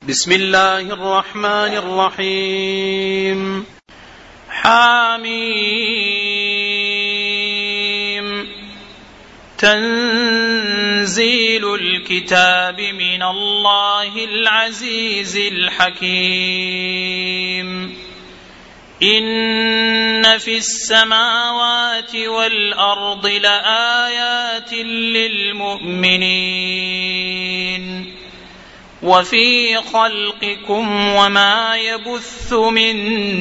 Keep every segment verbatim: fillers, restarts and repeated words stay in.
بسم الله الرحمن الرحيم. حميم. تنزيل الكتاب من الله العزيز الحكيم. إن في السماوات والأرض لآيات للمؤمنين وفي خلقكم وما يبث من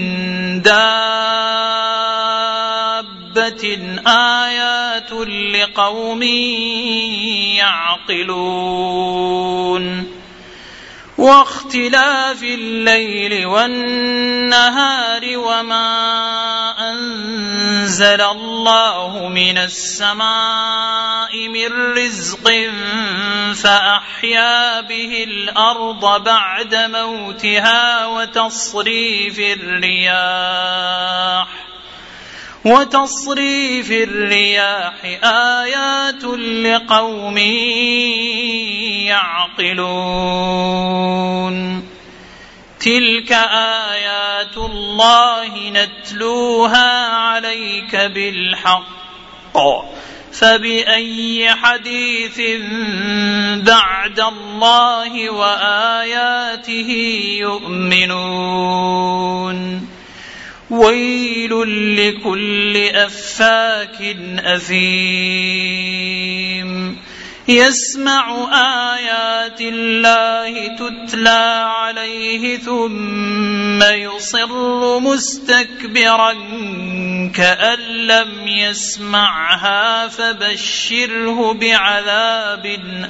دابة آيات لقوم يعقلون. واختلاف الليل والنهار وما أنزل الله من السماء من رزق فأحيا به الأرض بعد موتها وتصريف الرياح وتصريف الرياح آيات لقوم يعقلون. تلك آيات الله نتلوها عليك بالحق فبأي حديث بعد الله وآياته يؤمنون. ويل لكل أفاك أثيم يسمع آيات الله تتلى عليه ثم يصر مستكبرا كأن لم يسمعها فبشره بعذاب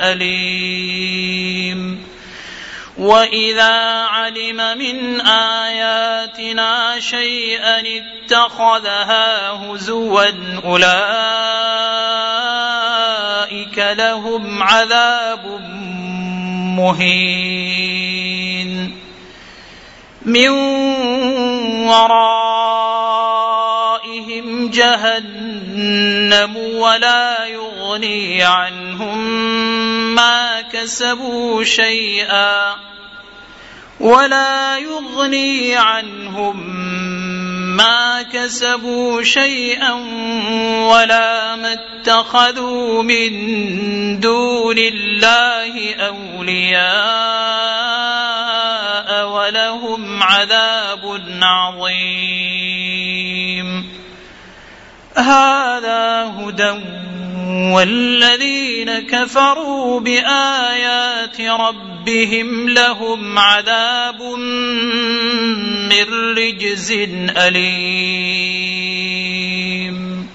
أليم. وإذا علم من آياتنا شيئا اتخذها هزوا أولئك لهم عذاب مهين. من ورائهم جهنم ولا يغني عنهم ما كسبوا شيئا ولا يغني عنهم ما كسبوا شيئا ولا ما اتخذوا من دون الله أولياء ولهم عذاب عظيم. هذا هدى والذين كفروا بآيات ربهم لهم عذاب من رجز أليم.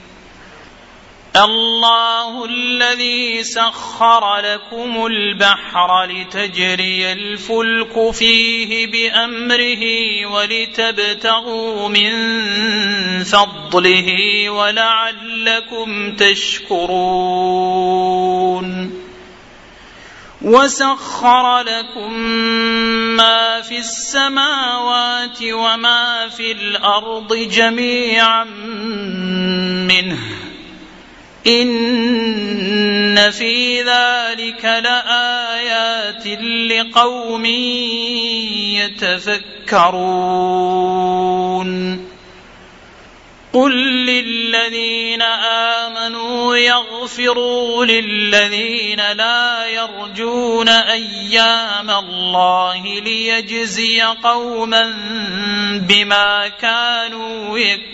الله الذي سخر لكم البحر لتجري الفلك فيه بأمره ولتبتغوا من فضله ولعلكم تشكرون. وسخر لكم ما في السماوات وما في الأرض جميعا منه إن في ذلك لآيات لقوم يتفكرون. قل للذين آمنوا يغفروا للذين لا يرجون أيام الله ليجزي قوما بما كانوا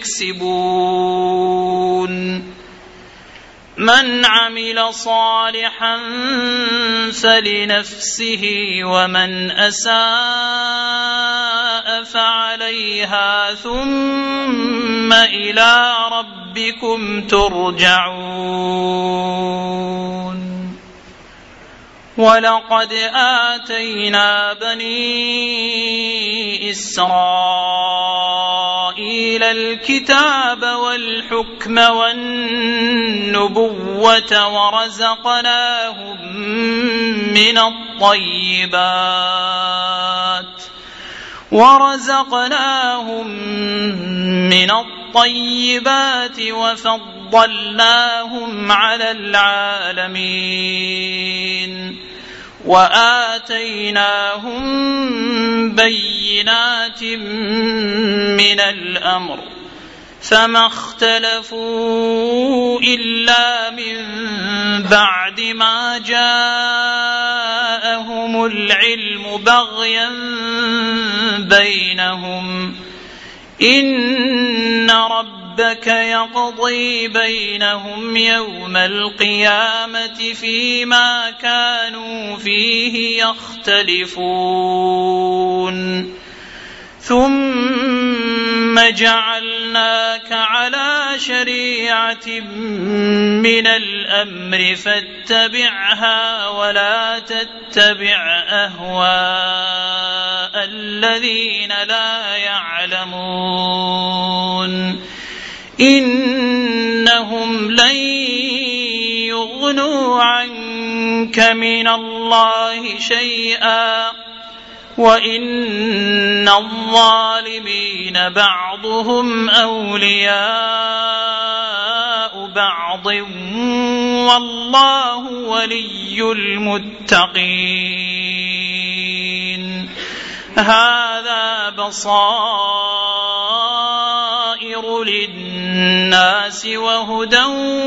يكسبون. من عمل صالحا فلنفسه ومن أساء فعليها ثم إلى ربكم ترجعون. ولقد آتينا بني إسرائيل الكتاب والحكم والنبوة ورزقناهم من الطيبات ورزقناهم من الطيبات وفضلناهم على العالمين وآتيناهم بينات من الأمر فما اختلفوا إلا من بعد ما جاءهم العلم بغيا بينهم إن ربك يقضي بينهم يوم القيامة فيما كانوا فيه يختلفون ثم جعلناك على شريعة من الأمر فاتبعها ولا تتبع أهواء الذين لا يعلمون إنهم لن يغنوا عنك من الله شيئا وإن الظالمين بعضهم أولياء بعض والله ولي المتقين هذا بصائر للناس وهدى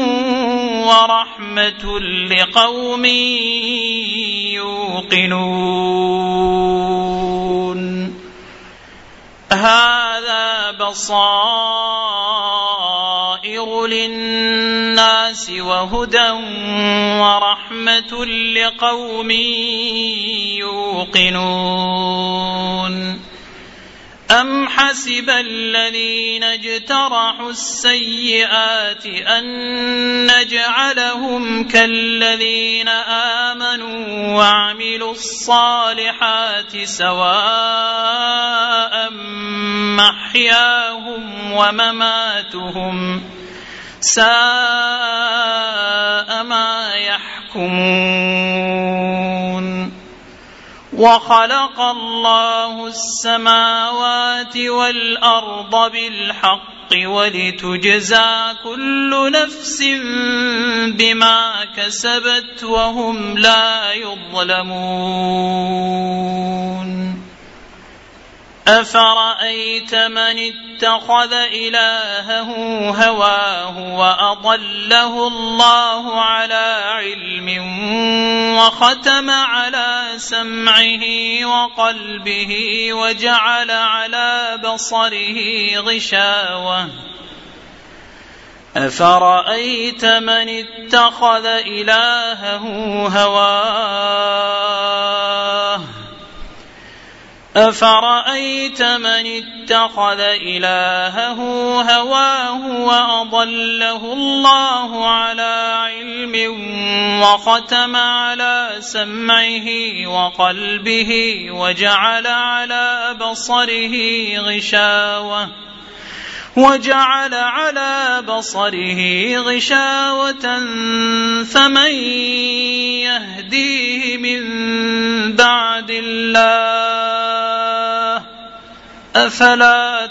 ورحمة لقوم يوقنون هذا بصائر للناس وهدى ورحمة لقوم يوقنون أم حسب الذين اجترحوا السيئات أن نجعلهم كالذين آمنوا وعملوا الصالحات سواء محياهم ومماتهم ساء ما يحكمون وخلق الله السماوات والأرض بالحق ولتجزى كل نفس بما كسبت وهم لا يظلمون أفرأيت من اتخذ إلهه هواه وأضله الله على علم وختم على سمعه وقلبه وجعل على بصره غشاوة أفرأيت من اتخذ إلهه هواه أفرأيت من اتخذ إلهه هواه وأضله الله على علم وختم على سمعه وقلبه وجعل على بصره غشاوة وجعل على بصره غشاوة فمن يهديه من بعد الله أفلا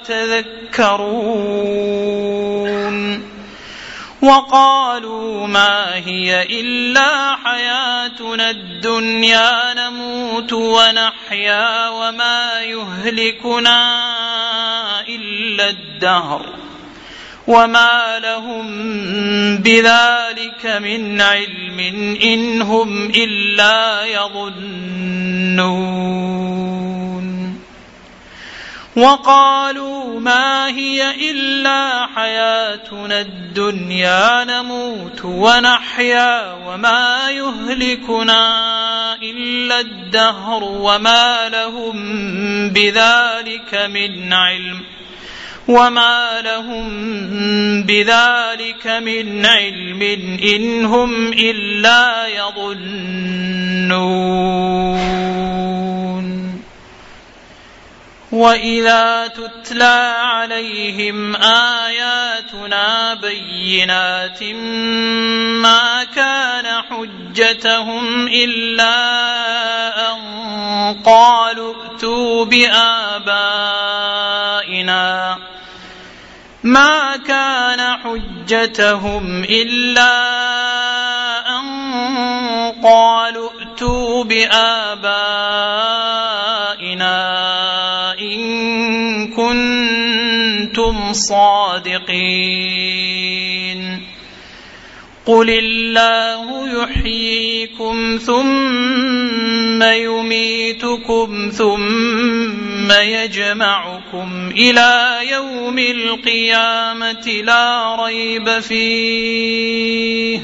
تذكرون وقالوا ما هي إلا حياتنا الدنيا نموت ونحيا وما يهلكنا إلا الدهر وما لهم بذلك من علم إن هم إلا يظنون وقالوا ما هي إلا حياتنا الدنيا نموت ونحيا وما يهلكنا إلا الدهر وما لهم بذلك من علم وما لهم بذلك من علم إن هم إلا يظنون وإذا تتلى عليهم آياتنا بينات ما كان حجتهم إلا أن قالوا ائتوا بآبائنا ما كان حجتهم إلا أن قالوا ائتوا بآبائنا إن كنتم صادقين قل الله يحييكم ثم يميتكم ثم يجمعكم إلى يوم القيامة لا ريب فيه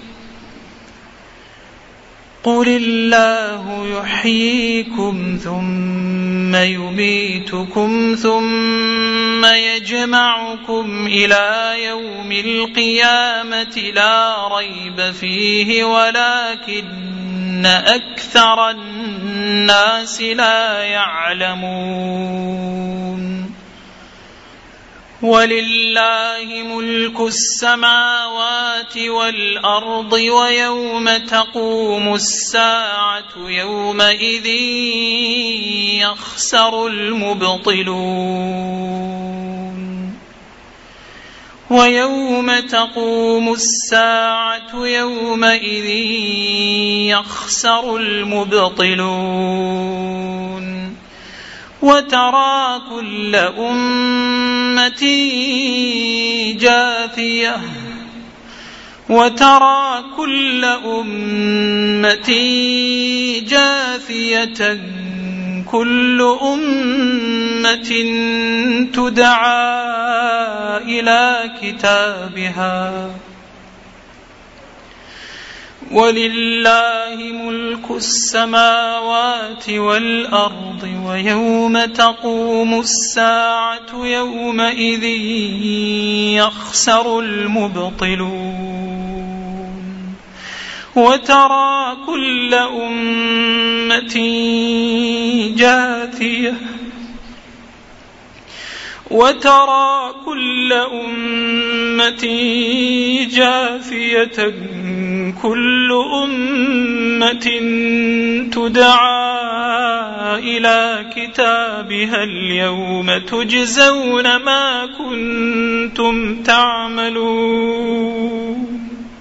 قل الله يحييكم ثم يميتكم ثم يجمعكم إلى يوم القيامة لا ريب فيه ولكن أكثر الناس لا يعلمون ولله ملك السماوات والأرض ويوم تقوم الساعة يومئذ يخسر المبطلون ويوم تقوم الساعة يومئذ يخسر المبطلون وترى كل أمة جاثية وترى كل أمة جاثية كل أمة تدعى إلى كتابها ولله ملك السماوات والأرض ويوم تقوم الساعة يومئذ يخسر المبطلون وترى كل أمة جاثية وترى كل أمة جاثية كل أمة تدعى إلى كتابها اليوم تجزون ما كنتم تعملون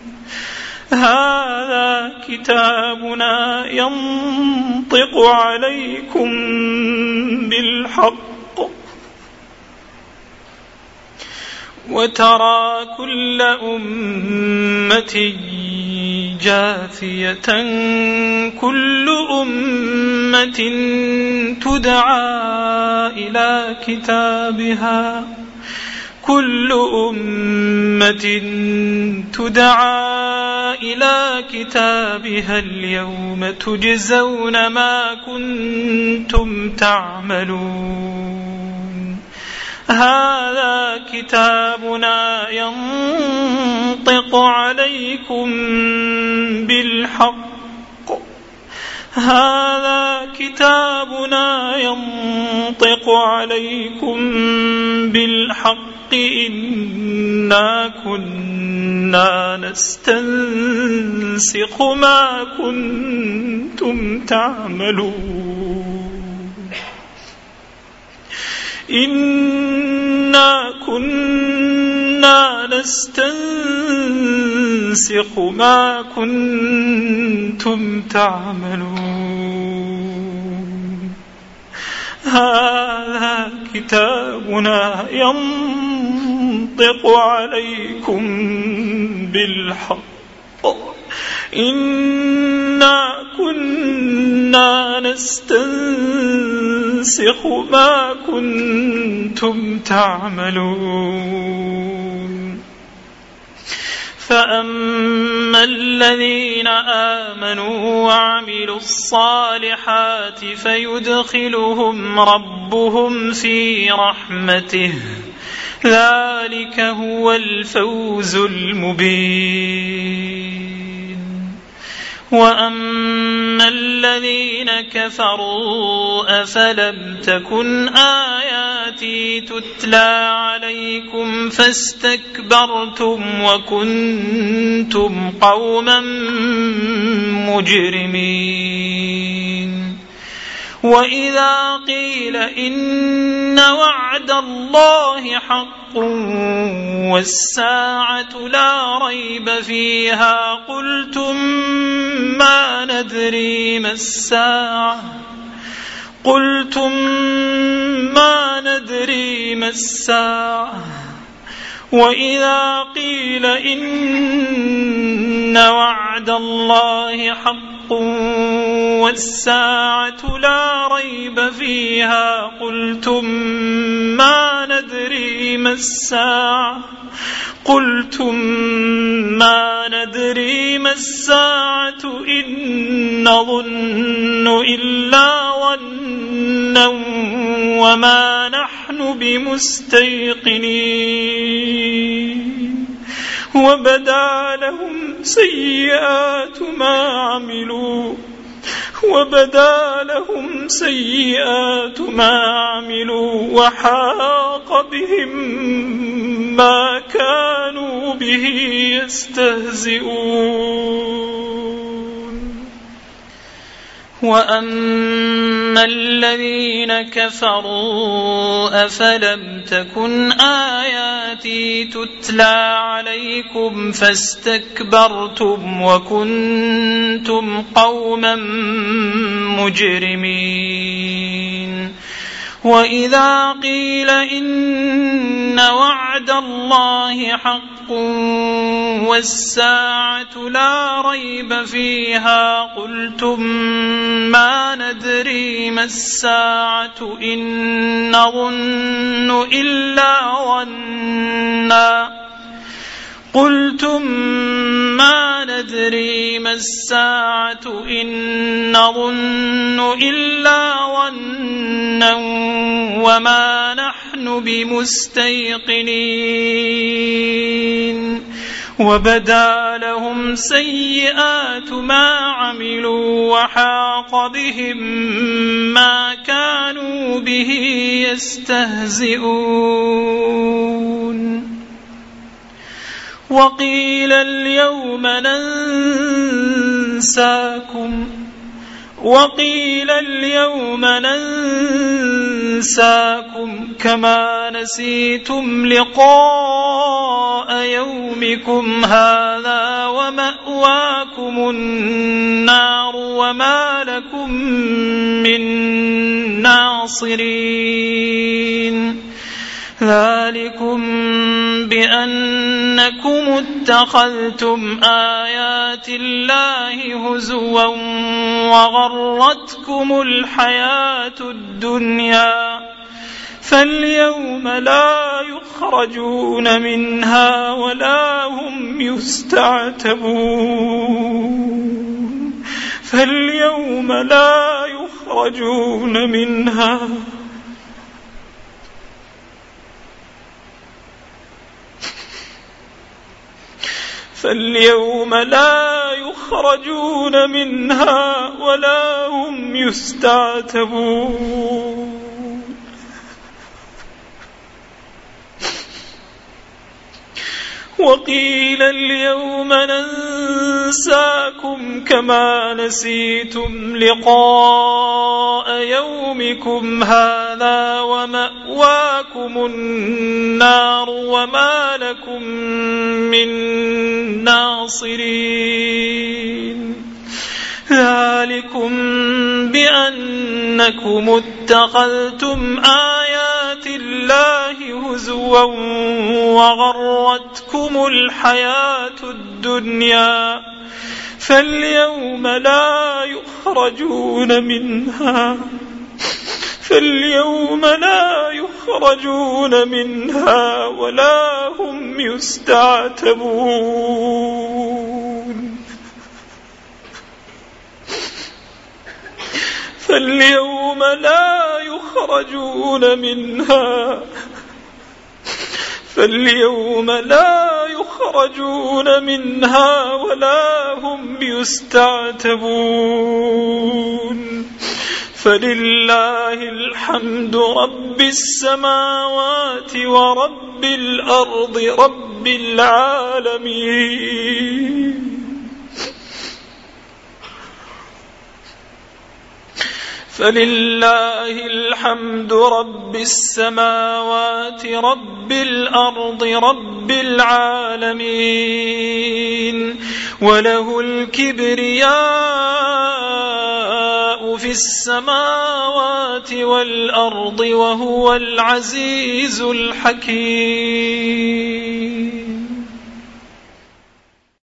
هذا كتابنا ينطق عليكم بالحق وترى كل أمة جاثية كل أمة تدعى إلى كتابها كل أمة تدعى إلى كتابها اليوم تجزون ما كنتم تعملون هذا كتابنا ينطق عليكم بالحق هذا كتابنا ينطق عليكم بالحق إنا كنا نستنسخ ما كنتم تعملون إنا كنا نستنسخ ما كنتم تعملون هذا كتابنا ينطق عليكم بالحق إنا كنا نستنسخ ما كنتم تعملون فأما الذين آمنوا وعملوا الصالحات فيدخلهم ربهم في رحمته ذلك هو الفوز المبين وأما الذين كفروا أفلم تكن آياتي تتلى عليكم فاستكبرتم وكنتم قوما مجرمين وإذا قيل إن وعد الله حق والساعة لا ريب فيها قلتم ما ندري ما الساعة قلتم ندري ما الساعة وإذا قيل إن وعد الله حق والساعة لا ريب فيها قلتم ما ندري ما الساعة قلتم ما ندري ما الساعة إن نظن إلا ظنا وما نحن بمستيقنين وبدا لهم سيئات ما عملوا وبدا لهم سيئات ما عملوا وحاق بهم ما كانوا به يستهزئون وأما الذين كفروا أفلم تكن آياتي تتلى عليكم فاستكبرتم وكنتم قوما مجرمين وإذا قيل إن وعد الله حق والساعة لا ريب فيها قلتم ما ندري ما الساعة إن نظن إلا ظنا قلتم ما ندري ما الساعة إن نظن إلا ظنا وما نحن بمستيقنين وبدا لهم سيئات ما عملوا وحاق بهم ما كانوا به يستهزئون وقيل اليوم ننساكم وقيل اليوم ننساكم كما نسيتم لقاء يومكم هذا ومأواكم النار وما لكم من ناصرين ذلكم بأنكم اتخذتم آيات الله هزوا وغرتكم الحياة الدنيا فاليوم لا يخرجون منها ولا هم يستعتبون فاليوم لا يخرجون منها فاليوم لا يخرجون منها ولا هم يستعتبون وقيل اليوم ننساكم كما نسيتم لقاء يومكم هذا ومأواكم النار وما لكم من ناصرين ذلكم بأنكم اتخذتم آيات الله هزوا وغرتكم الحياة الدنيا فاليوم لا يخرجون منها فاليوم لا يخرجون منها ولا هم يستعتبون فاليوم لا يخرجون منها فاليوم لا يخرجون منها ولا هم يستعتبون فلله الحمد رب السماوات ورب الأرض رب العالمين فلله الحمد رب السماوات رب الأرض رب العالمين وله الكبرياء له في السماوات والأرض وهو العزيز الحكيم.